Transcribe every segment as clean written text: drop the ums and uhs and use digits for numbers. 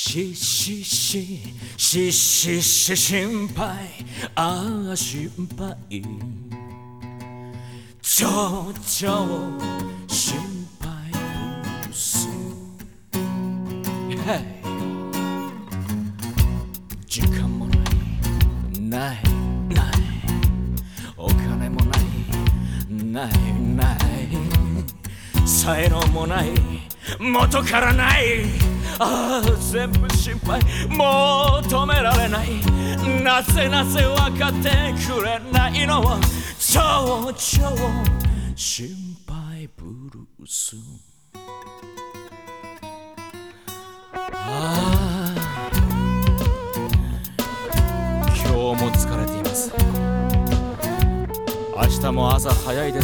心配、ああ心配、ちょ心配ブルース。時間もない、お金もない、才能もない、元からない、ああ全部心配、もう止められない、なぜ分かってくれないの、超心配ブルース。ああ今日も疲れています。明日も朝早いです。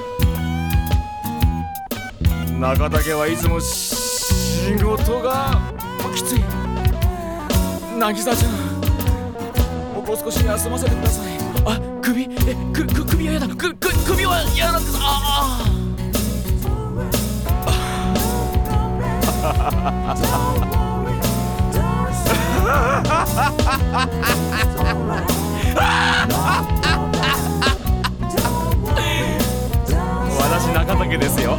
中田家はいつも仕事がきつい。渚ちゃん、もう少し休ませてください。あ、首は嫌だ。首は嫌なんです。私中田家ですよ。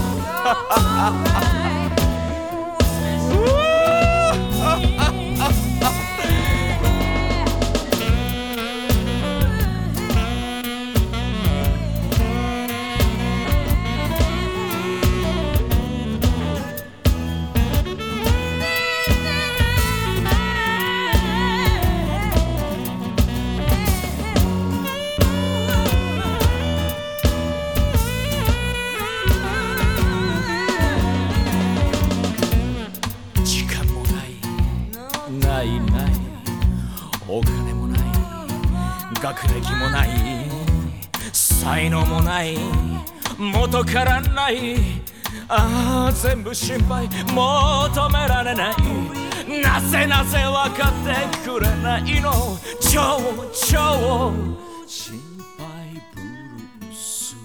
お金もない、学歴もない、才能もない、元からない、ああ全部心配、もう止められない、なぜ分かってくれないの、超心配ブルース。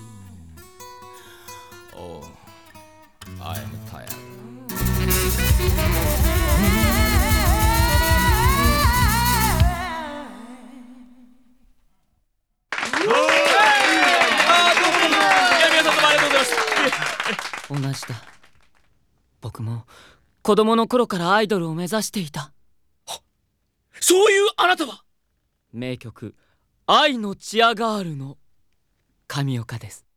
Oh, I am tired. 同じだ。僕も子供の頃からアイドルを目指していた。 そういうあなたは名曲「愛のチアガール」の神岡です。